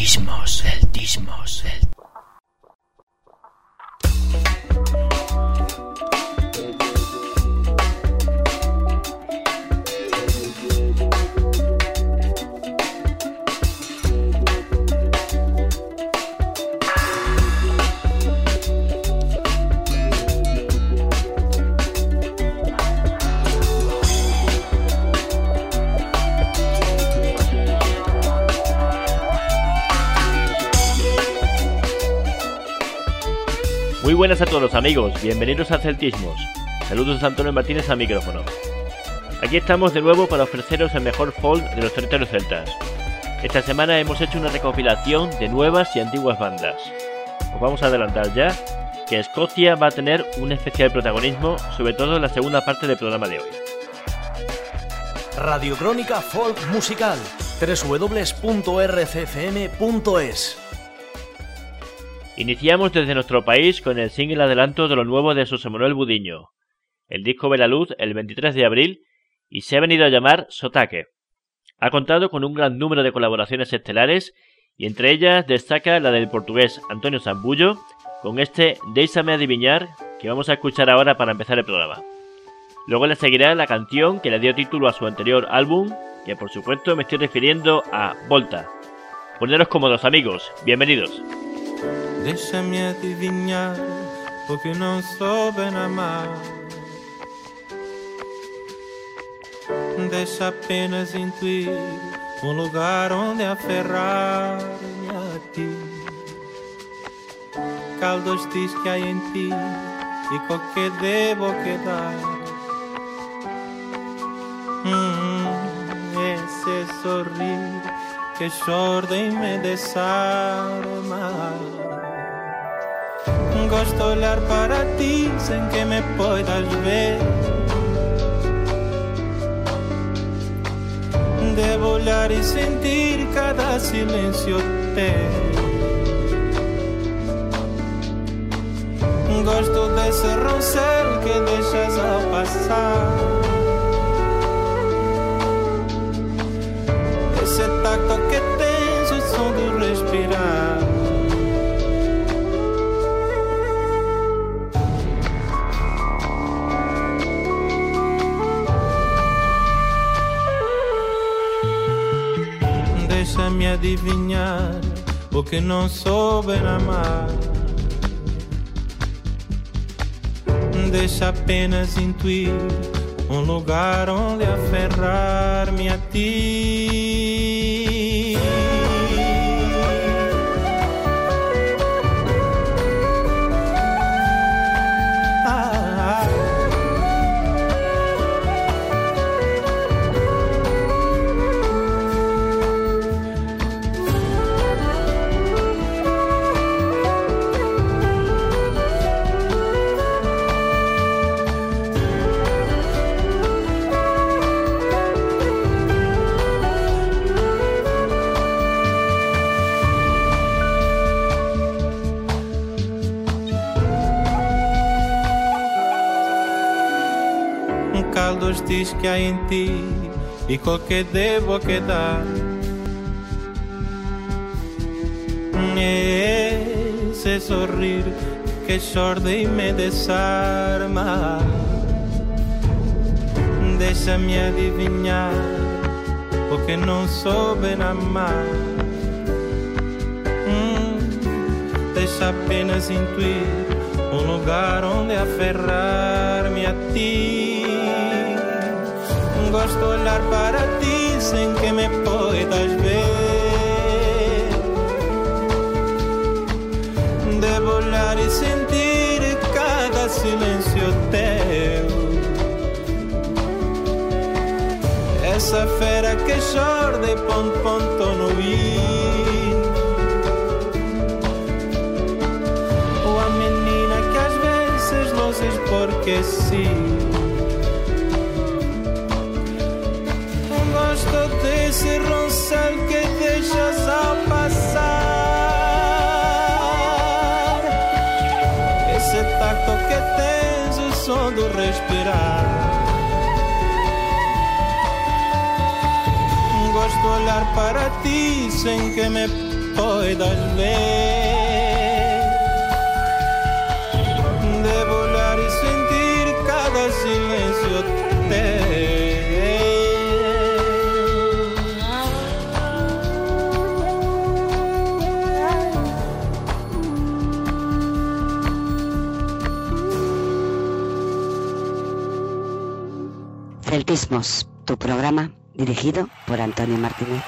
Celtismos. Muy buenas a todos amigos, bienvenidos a Celtismos. Saludos a Antonio Martínez al micrófono. Aquí estamos de nuevo para ofreceros el mejor folk de los territorios celtas. Esta semana hemos hecho una recopilación de nuevas y antiguas bandas. Os vamos a adelantar ya que Escocia va a tener un especial protagonismo, sobre todo en la segunda parte del programa de hoy. Radio Crónica Folk Musical, www.rcfm.es. Iniciamos desde nuestro país con el single adelanto de lo nuevo de José Manuel Budiño. El disco ve la luz el 23 de abril y se ha venido a llamar Sotaque. Ha contado con un gran número de colaboraciones estelares y entre ellas destaca la del portugués Antonio Zambullo con este Déixame adiviñar que vamos a escuchar ahora para empezar el programa. Luego le seguirá la canción que le dio título a su anterior álbum, que por supuesto me estoy refiriendo a Volta. Poneros cómodos amigos, bienvenidos. Deixa-me adivinhar, porque não souben amar. Deixa apenas intuir lugar onde aferrar-me a ti. Caldos diz que há em ti e qualquer debo quedar. Esse sorrir que chorda e me desarma. Gosto de olhar para ti sem que me puedas ver. Devo olhar e sentir cada silêncio teu. Gosto desse roncel que deixas ao passar. Esse tacto que tens, o som do respirar. Deixa-me adivinhar o que não souben amar. Deixa apenas intuir lugar onde aferrar-me a ti. Caldos diz que há em ti e qualquer devo quedar. Esse sorrir que chorda e me desarma. Deixa-me adivinhar o que não souben amar. Deixa apenas intuir lugar onde aferrar-me a ti. Gosto de olhar para ti sem que me puedas ver. Devo olhar e sentir cada silêncio teu. Essa fera que chora e ponto no ir. Ou a menina que às vezes luzes porque sim. Gosto desse roncel que deixas ao passar. Esse tacto que tens, o som do respirar. Gosto de olhar para ti sem que me puedas ver, de volar y sentir cada silencio teu. Celtismos, tu programa dirigido por Antonio Martínez.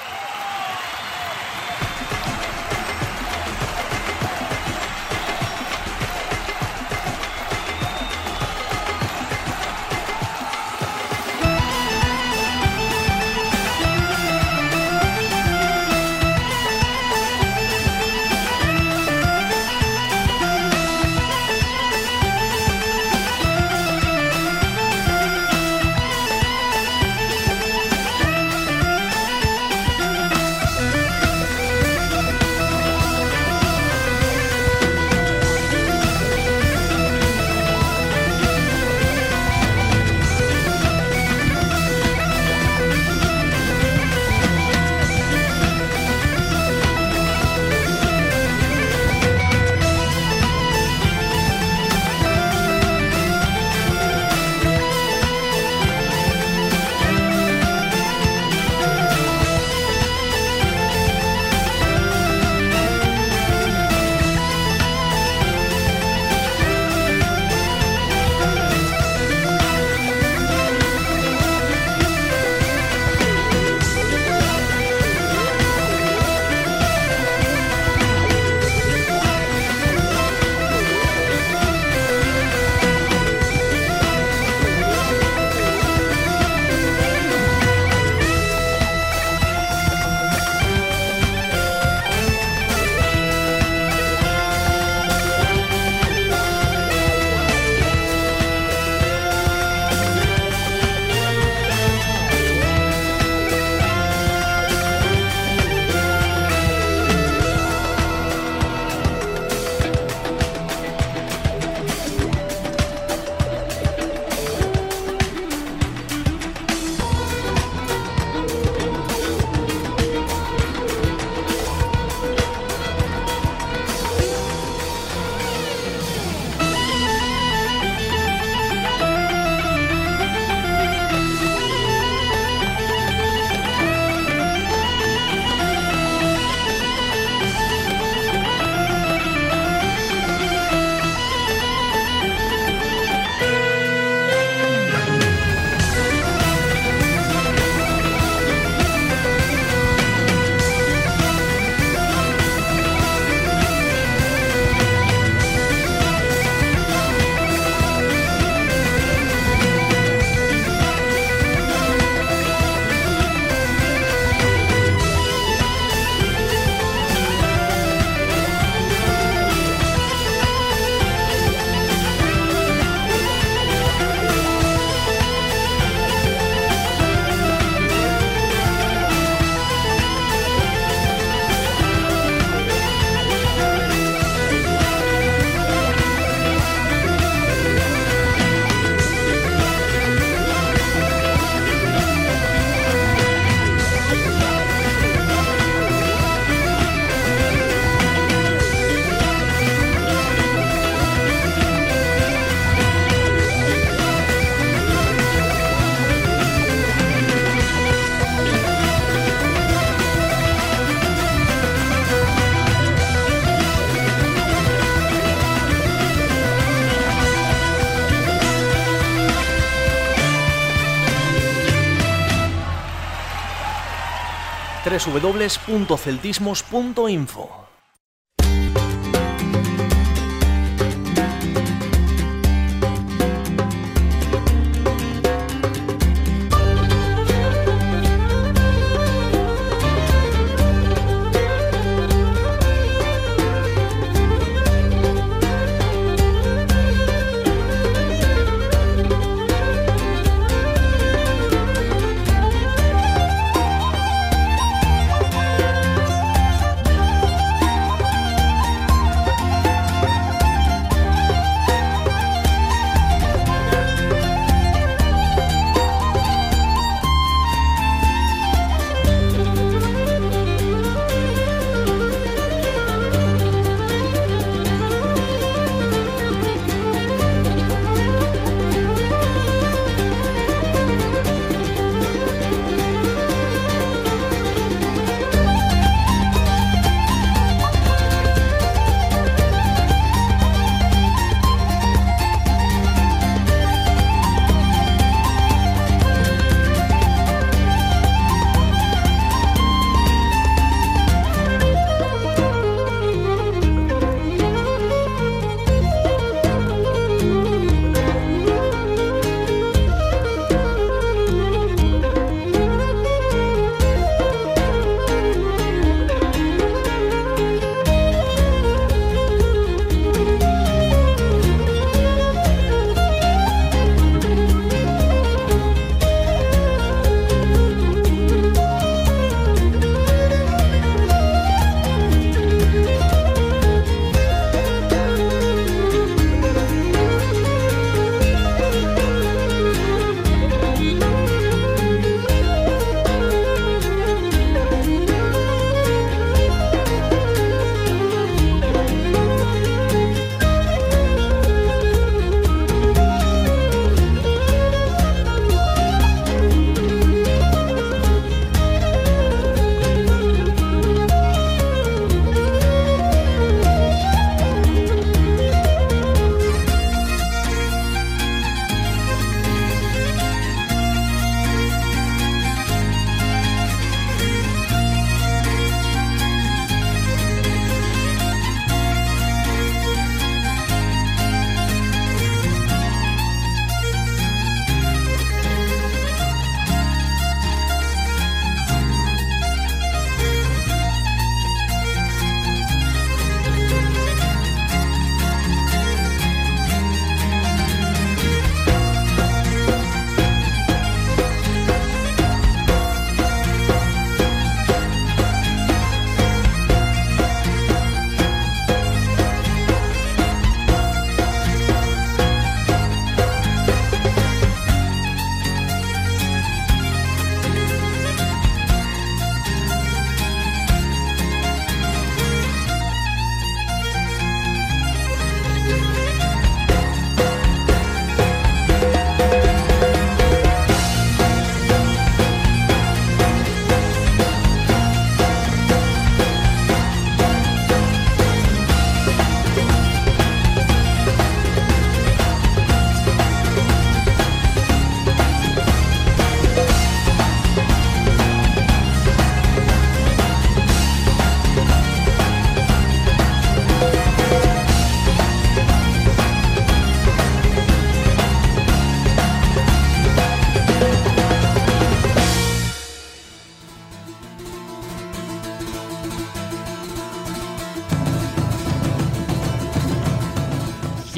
www.celtismos.info.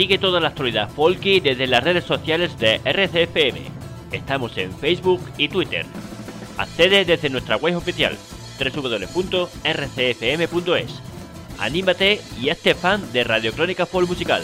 Sigue toda la actualidad folky desde las redes sociales de RCFM. Estamos en Facebook y Twitter. Accede desde nuestra web oficial www.rcfm.es. Anímate y hazte fan de Radio Crónica Folk Musical.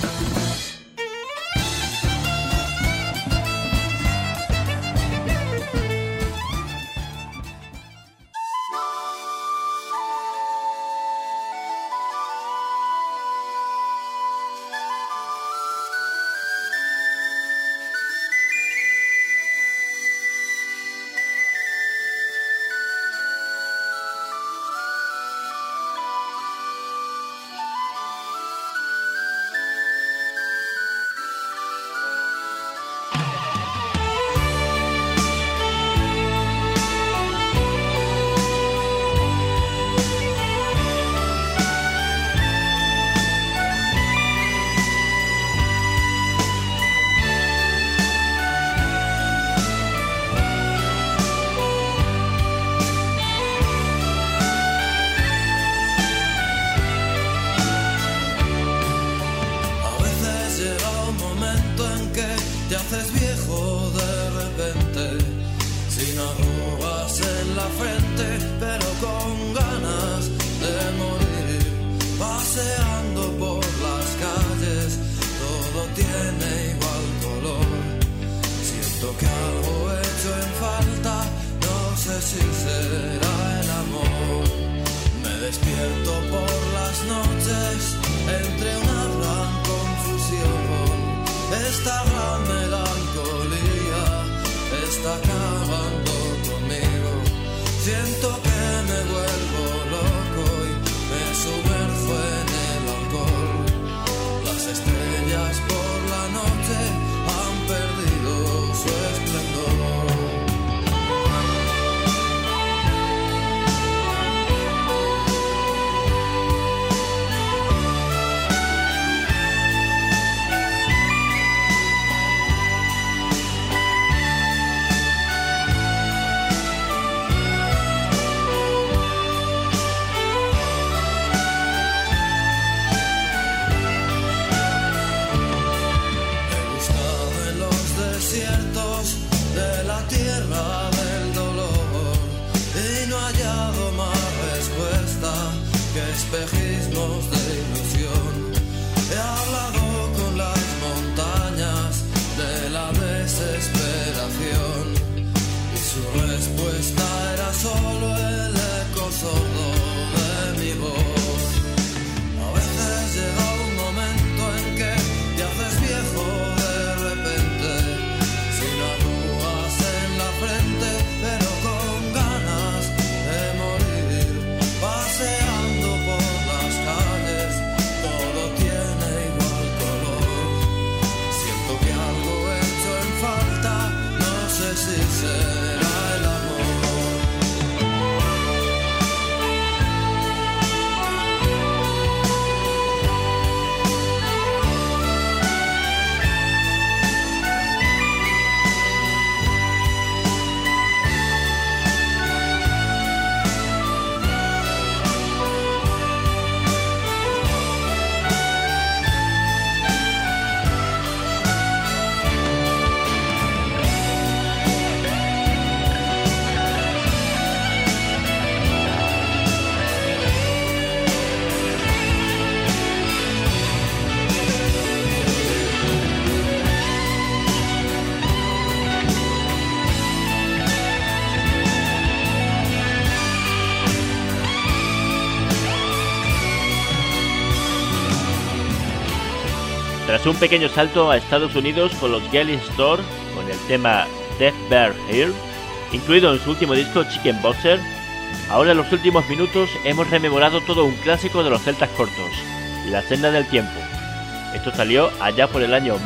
Tras un pequeño salto a Estados Unidos con los Gelling Store, con el tema Death Bear Here, incluido en su último disco Chicken Boxer, ahora en los últimos minutos hemos rememorado todo un clásico de los celtas cortos, La Senda del Tiempo. Esto salió allá por el año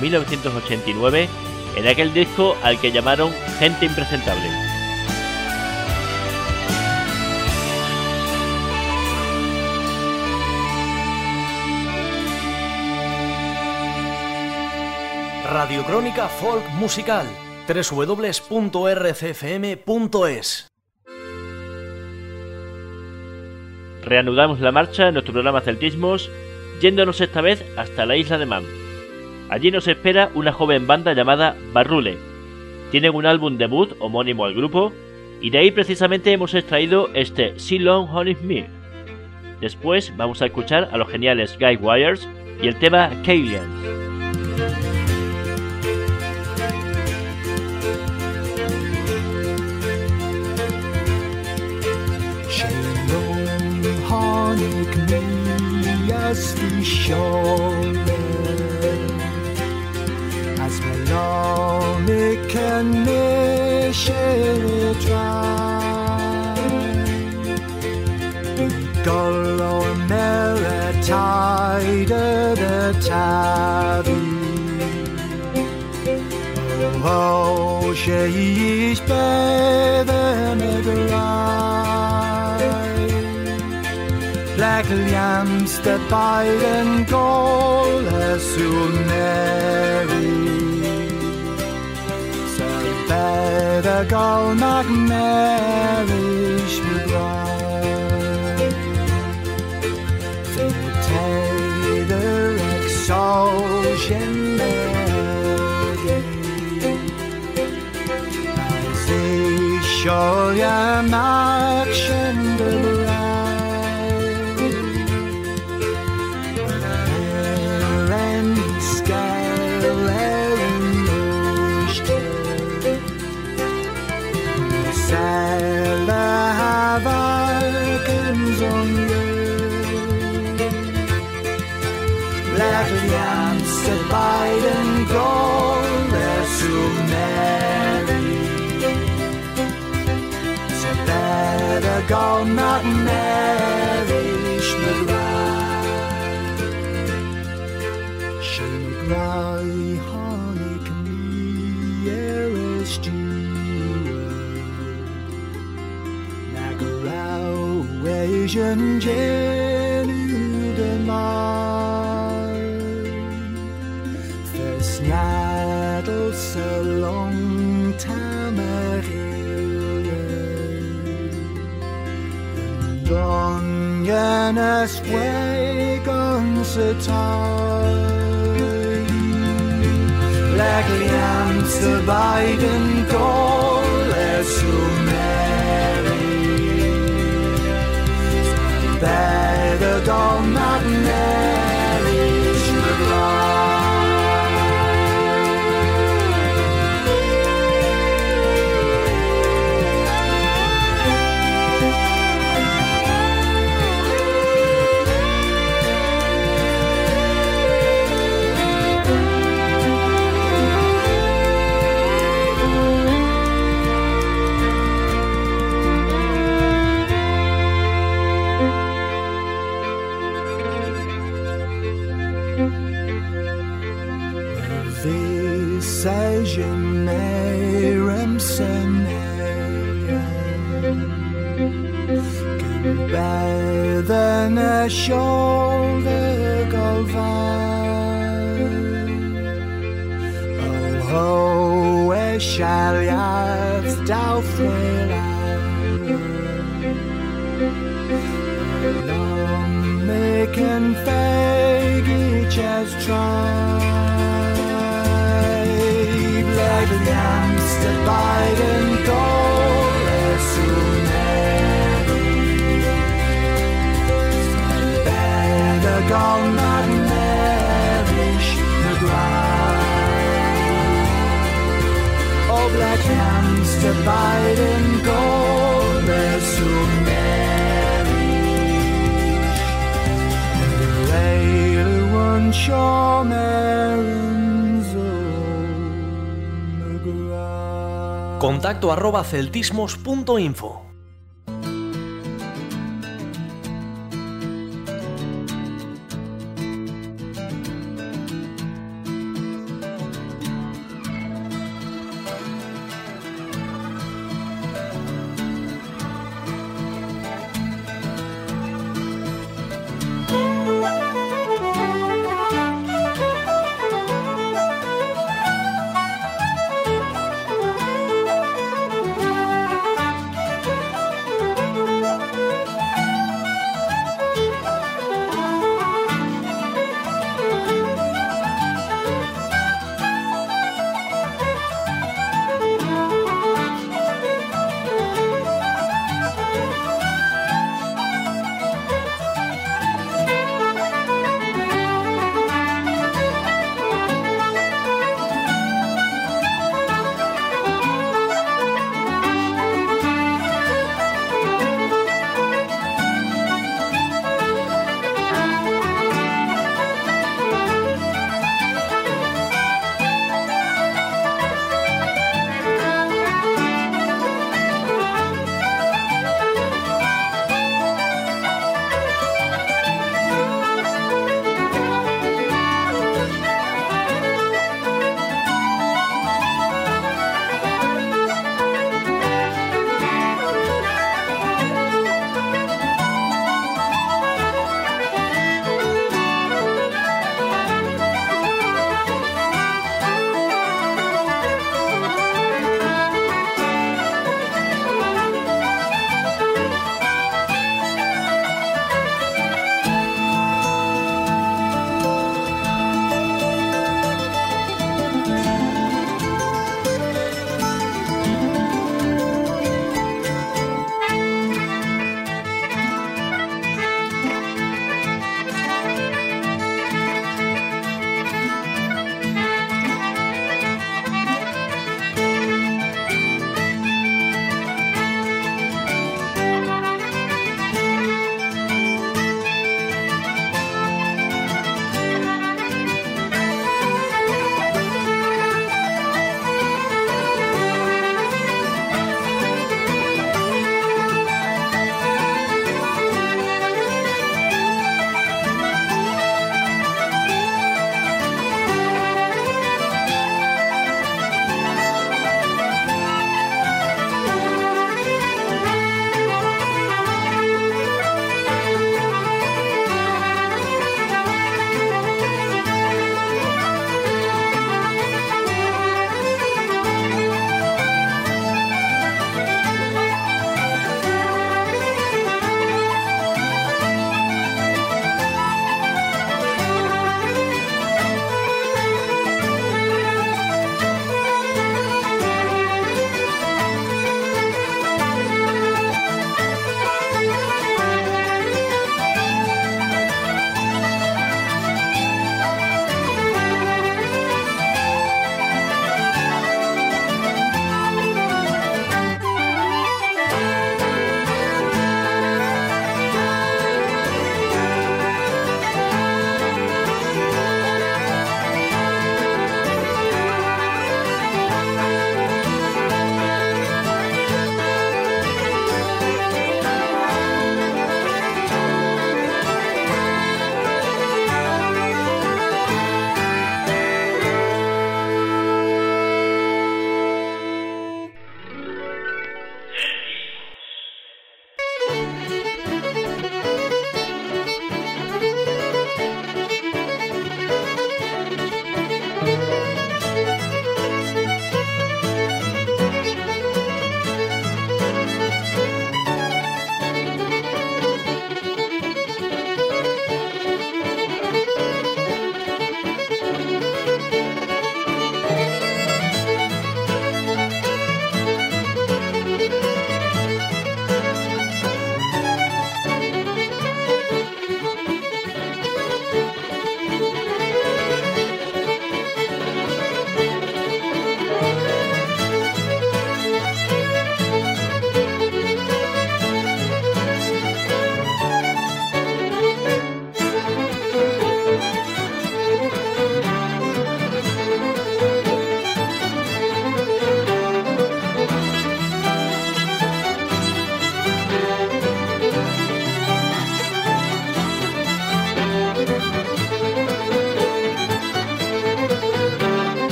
1989, en aquel disco al que llamaron Gente Impresentable. Radio Crónica Folk Musical, www.rcfm.es. Reanudamos la marcha en nuestro programa Celtismos, yéndonos esta vez hasta la isla de Man. Allí nos espera una joven banda llamada Barrule. Tienen un álbum debut homónimo al grupo y de ahí precisamente hemos extraído este So Long Honey Me. Después vamos a escuchar a los geniales Guy Wires y el tema Kalians. As melodic and Golo meritide the tabi Oh, she is better Black lambs that bite and gold as soon So better go not marriage me bride Taylor exhaustion I see show ya action the Biden gold as to marry So better go not marry Shmagrai honey come is Nagarao Asian Jenu the Seattle so long time and on Yanas way gone so tired Black lambs the Biden goal as to marry so better go not marry Than a shoulder golvan Oh, where shall ya's doubtful Long making fake each has tried Black lambs that bite and go as soon Gone not marish the bride Oh, black lambs that bite and go They're soon marriage The rail one show marins Contacto @celtismos.info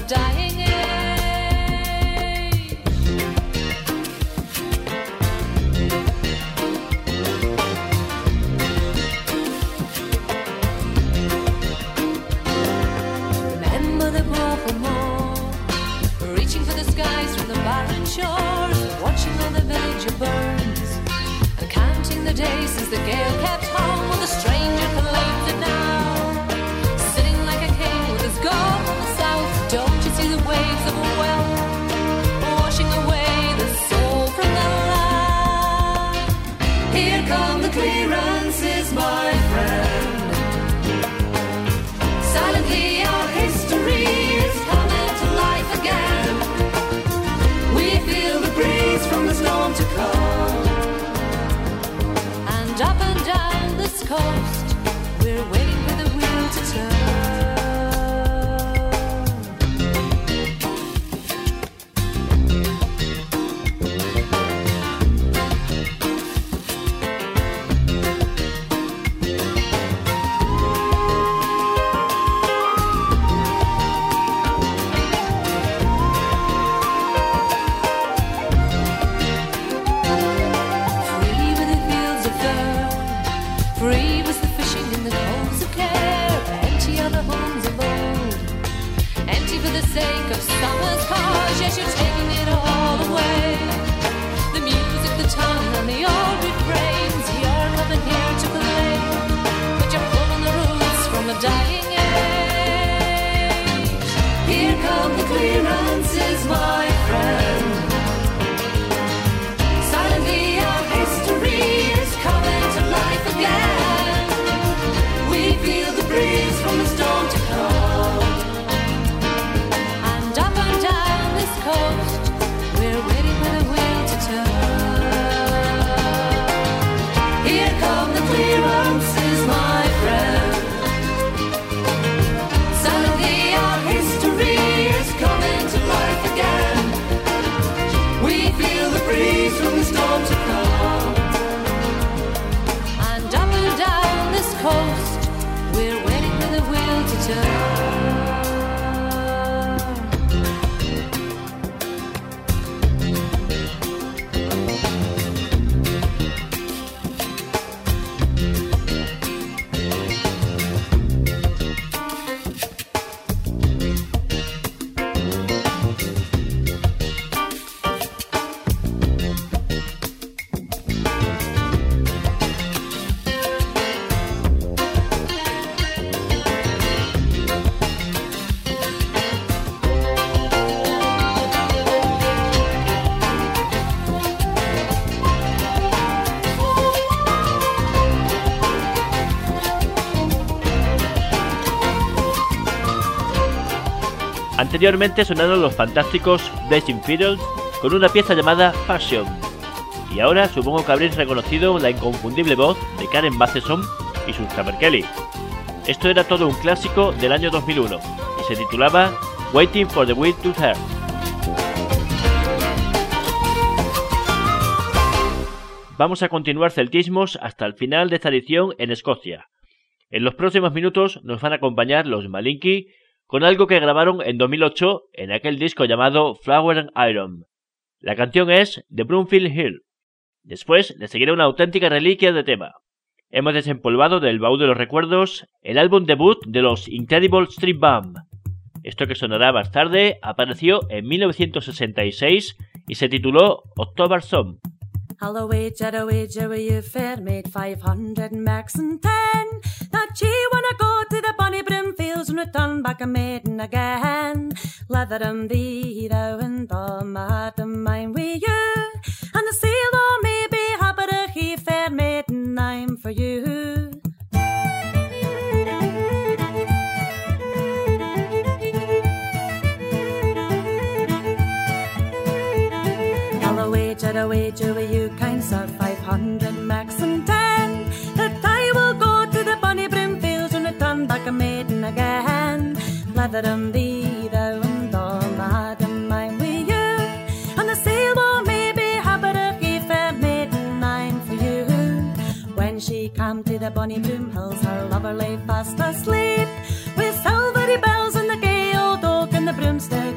dying age. Remember the broken moor, reaching for the skies from the barren shores, watching all the village burns, and counting the days since the gale kept home. Well, the stranger claims it now, sitting like a king with his gold from the south. Don't you see the waves of wealth washing away the soul from the land? Here come the clearances, my friend. Silently our history is coming to life again. We feel the breeze from the storm to come, and up and down this coast we're waiting for the wheel to turn. Free were the fields of fern, free was the fishing in the coves of care. Empty are the homes of old, empty for the sake of summer's cause. Yes, you're taking it all away. The music, the tongue, and the old refrains. You're coming here to play, but you're pulling the roots from a dying age. Here come the clearances, my friend. Silently our history is coming to life again. We feel the breeze from the storm to come, and up and down this coast we're waiting for the wheel to turn. Here come the clearances, my friend. Silently our history is coming to life again. We feel the breeze from the storm to come, and up and down this coast we're waiting for the wheel to turn. Anteriormente sonaron los fantásticos Blazing Fiddles con una pieza llamada Passion. Y ahora supongo que habréis reconocido la inconfundible voz de Karen Matheson y sus Caperkelly. Esto era todo un clásico del año 2001 y se titulaba Waiting for the Wind to Turn. Vamos a continuar celtismos hasta el final de esta edición en Escocia. En los próximos minutos nos van a acompañar los Malinky con algo que grabaron en 2008 en aquel disco llamado Flower and Iron. La canción es The Broomfield Hill. Después le seguirá una auténtica reliquia de tema. Hemos desempolvado del baúl de los recuerdos el álbum debut de los Incredible Street Band. Esto que sonará más tarde apareció en 1966 y se tituló October Song. I'll wager you fair made 500 marks and 10 that ye wanna go to the bonny Brimfields and return back a maiden again. Leather and be thou and bomb madam mine with you, and the seal o' me be habit he fair maiden I'm for you. I'll wager with you kind sir 500 marks and 10 that I will go to the bonny Brimfields and return back a maiden again. Leather and be thou and all madam I'm with you, and the sail will maybe habit a fair maiden I'm for you. When she came to the bonny Broomhills, her lover lay fast asleep with silvery bells and the gay old oak and the broomstick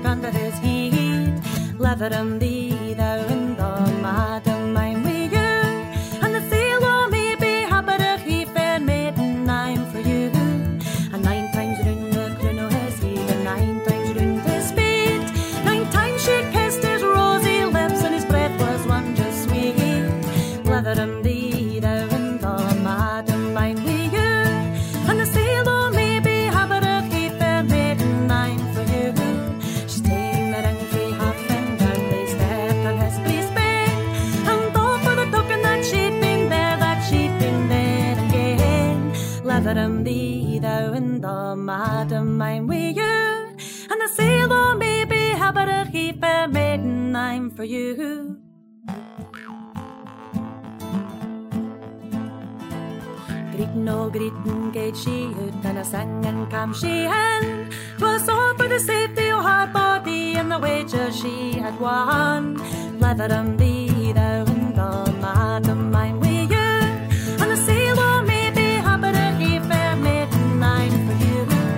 Leathern thee thou and the madam I'm with you, and the sailor may be happy to he fair maiden I'm for you. And 9 times round the crown o' his head, and 9 times round his feet, 9 times she kissed his rosy lips, and his breath was one just sweet. Leathern thee thou and the madam I'm with you, and the sailor may be happy to he fair maiden I'm for you. She's taking the ring frae her finger, they stepped on his place bed, and all for the token that she'd been there again. Leathern thee thou and the madam I'm with you, and the sailor may be happy to he fair maiden I'm for you. Greeting, oh greeting, gaed she out, and a singing cam she in. 'Twas all for the safety of her body and the wages she had won. Leathern thee thou and the madam I'm with you, and the sailor may be happy to he fair maiden I'm for you.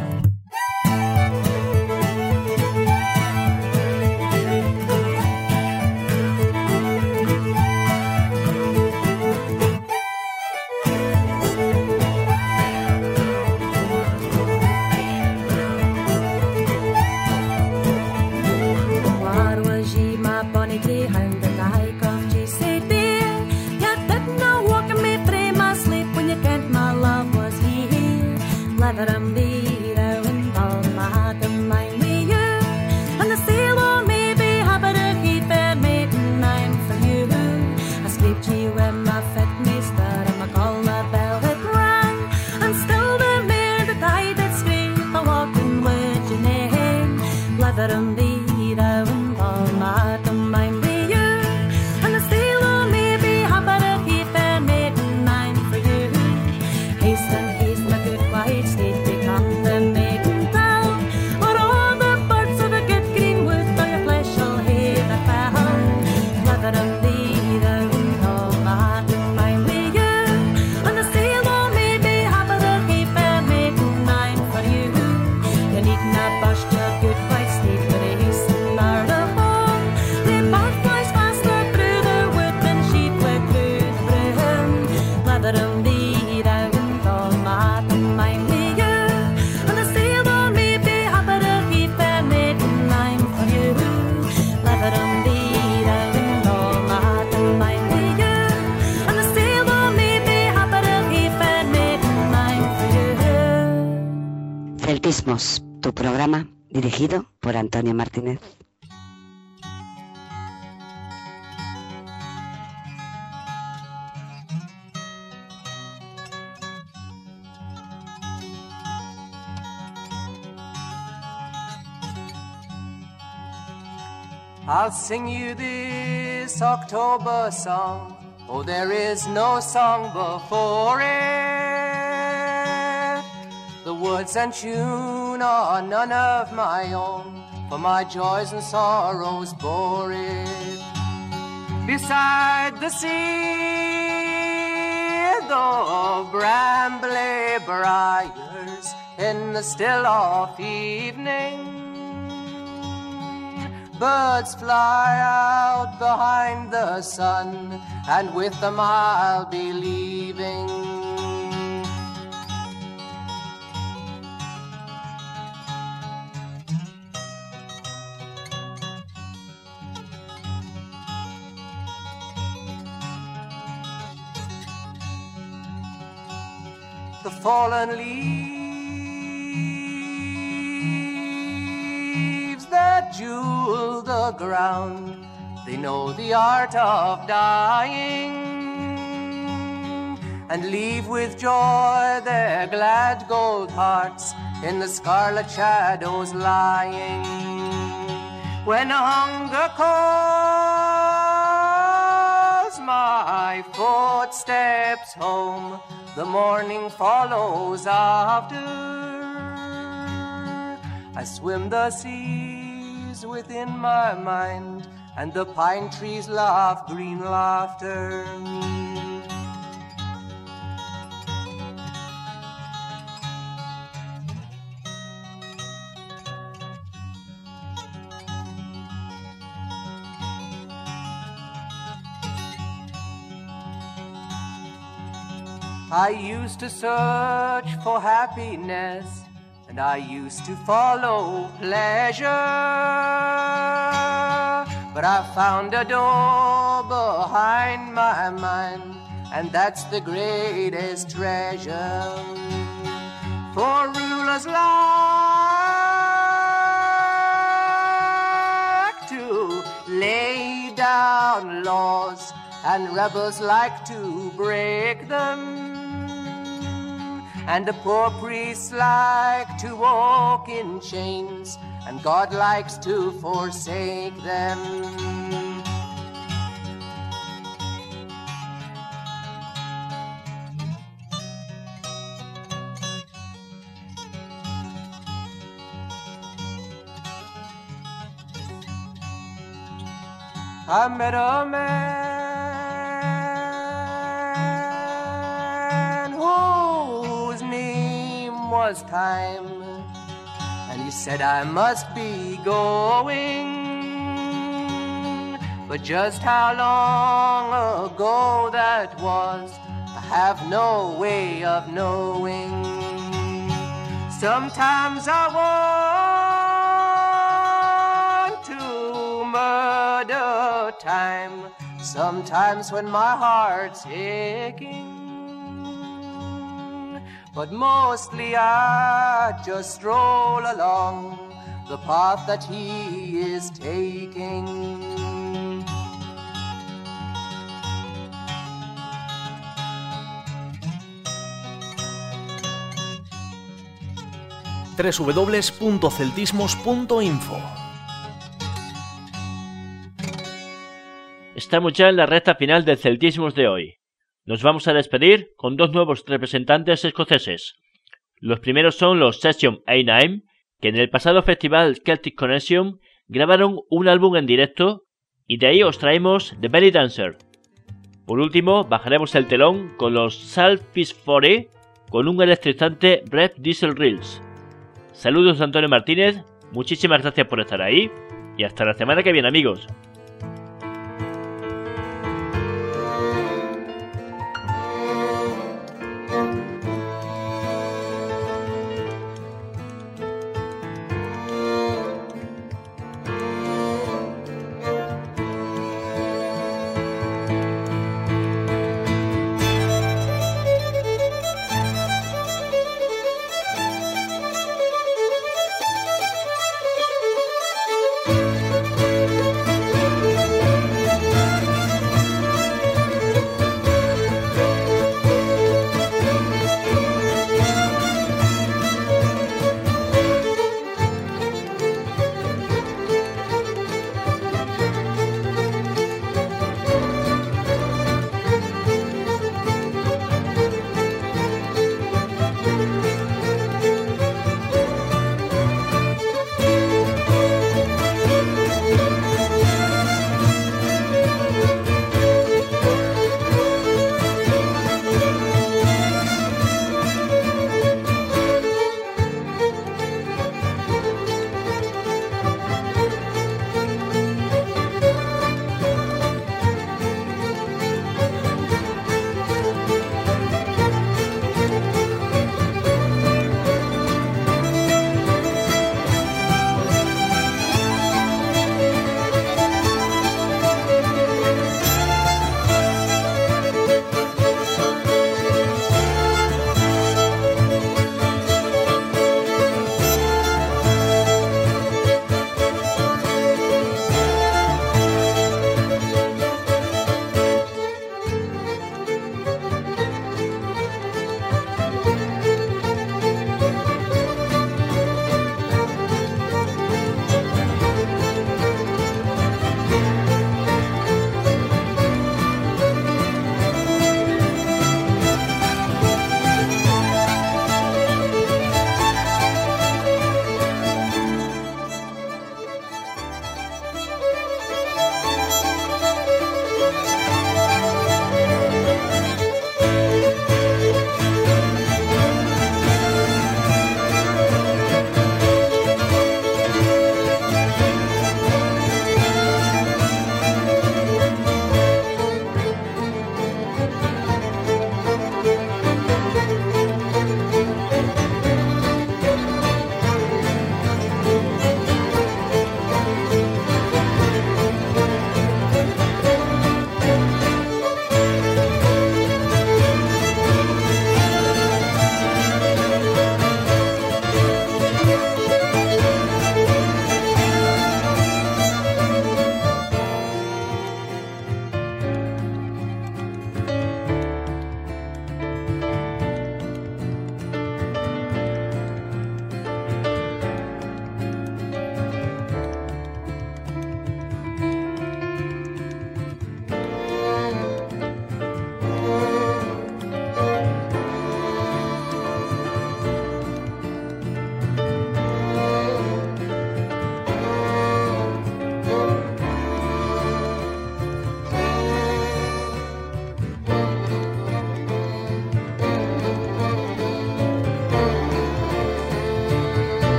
Where was ye, my bonny greyhound, and I coughed ye sae dear? You didna walk me frae my sleep when you kent my love was here. Leathern thee thou and the madam I'm with you, and the sailor may be happy to he fair maiden I'm for you. I scraped ye with my fit meester, and my collar bell it rang, and still the mare that I did scrape a walking with your name. Leathern thee thou and the madam I'm with you, and the sailor may be happy to he fair maiden I'm for you. Haste, my good white steed, become the maiden town, or all the birds of the good green wood by your flesh shall hear the bell. Leathern thee thou and the madam I'm with you, and the sailor may be happy to he fair maiden I'm for you. You needna bust your good white steed for a hasten or a home. The bird flies faster through the wood than she'd fly through the broom. Leathern thee thou and the madam I'm with you, and the sailor may be happy to he fair maiden I'm for you. Leathern thee thou and the madam I'm with you, and the sailor may be happy to he fair maiden I'm for you. Celtismos, tu programa dirigido por Antonio Martínez. I'll sing you this October song. Oh, there is no song before it. The words and tune are none of my own, for my joys and sorrows bore it. Beside the sea, the brambly briars, in the still of evening, birds fly out behind the sun, and with them I'll be leaving. The fallen leaves that jewel the ground, they know the art of dying, and leave with joy their glad gold hearts in the scarlet shadows lying. When hunger calls my footsteps home, the morning follows after. I swim the seas within my mind, and the pine trees laugh green laughter. I used to search for happiness, and I used to follow pleasure, but I found a door behind my mind, and that's the greatest treasure. For rulers like to lay down laws, and rebels like to break them, and the poor priests like to walk in chains, and God likes to forsake them. I met a man whose name was Time, and he said I must be going, but just how long ago that was, I have no way of knowing. Sometimes I want to murder time, sometimes when my heart's aching, but mostly I just stroll along the path that he is taking. www.celtismos.info. Estamos ya en la recta final del Celtismos de hoy. Nos vamos a despedir con dos nuevos representantes escoceses. Los primeros son los Session A9, que en el pasado festival Celtic Connection grabaron un álbum en directo, y de ahí os traemos The Belly Dancer. Por último, bajaremos el telón con los Saltfish 40 con un electrizante Breath Diesel Reels. Saludos de Antonio Martínez, muchísimas gracias por estar ahí y hasta la semana que viene, amigos.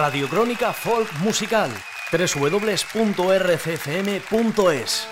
Radiocrónica Folk Musical, www.rcfm.es.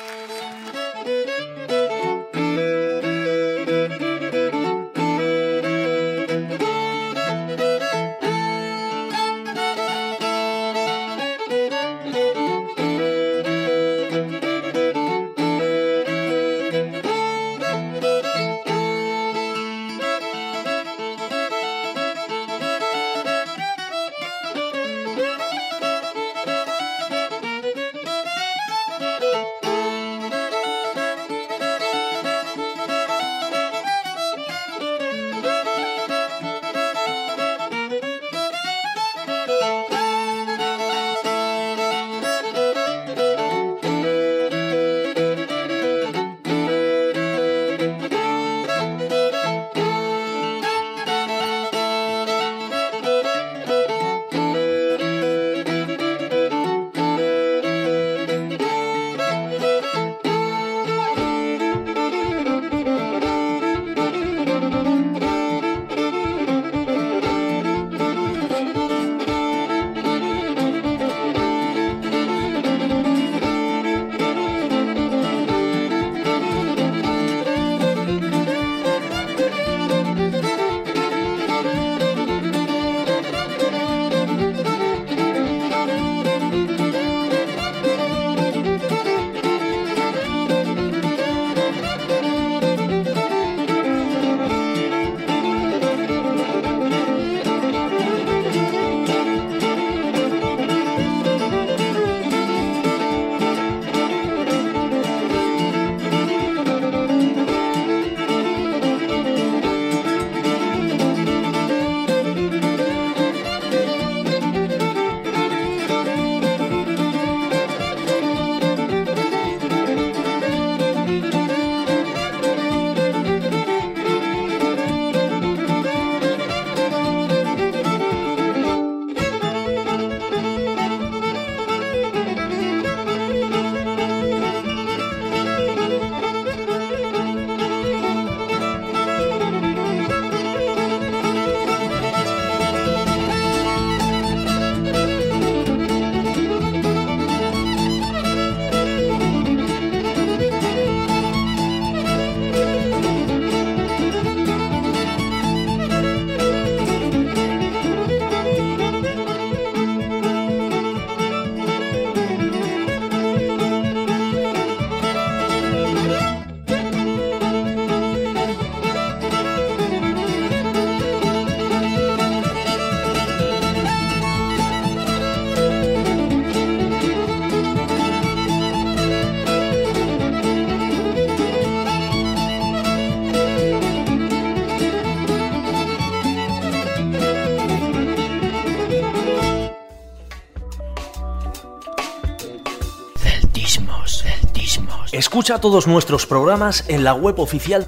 Escucha todos nuestros programas en la web oficial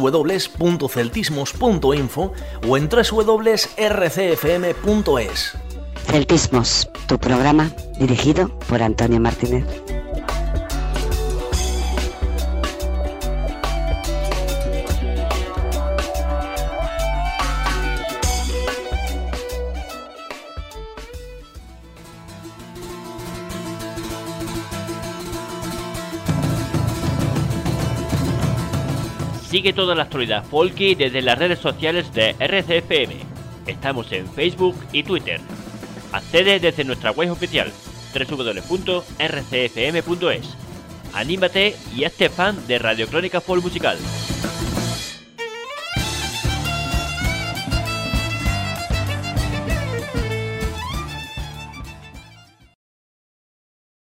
www.celtismos.info o en www.rcfm.es. Celtismos, tu programa dirigido por Antonio Martínez. Sigue toda la actualidad folky desde las redes sociales de RCFM. Estamos en Facebook y Twitter. Accede desde nuestra web oficial www.rcfm.es. Anímate y hazte fan de Radiocrónica Folk Musical.